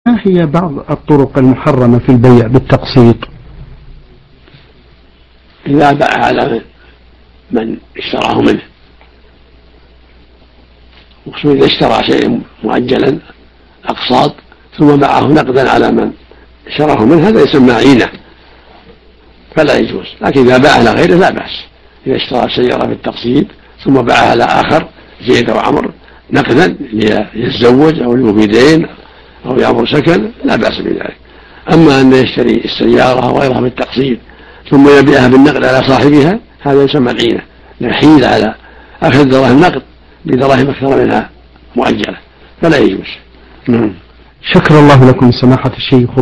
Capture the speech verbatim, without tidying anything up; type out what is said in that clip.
ما هي بعض الطرق المحرمة في البيع بالتقسيط؟ إذا باع على من اشتراه منه، وخصوصا إذا اشترى شيئا مؤجلا أقساط ثم باعه نقدا على من اشتراه منه، هذا يسمى عينة فلا يجوز. لكن إذا باع على غيره لا بأس. إذا اشترى سيارة بالتقسيط ثم باعها على آخر زيد أو عمرو نقدا ليتزوج أو ليوفي دين أو يعمر سكن لا بأس بذلك. أما أن يشتري السيارة أو غيرها بالتقسيط ثم يبيعها بالنقد على صاحبها، هذا يسمى العينة، يحيل على أخذ دراهم نقد بدراهم أكثر منها مؤجلة، فلا يجوز. شكر الله لكم سماحة الشيخ.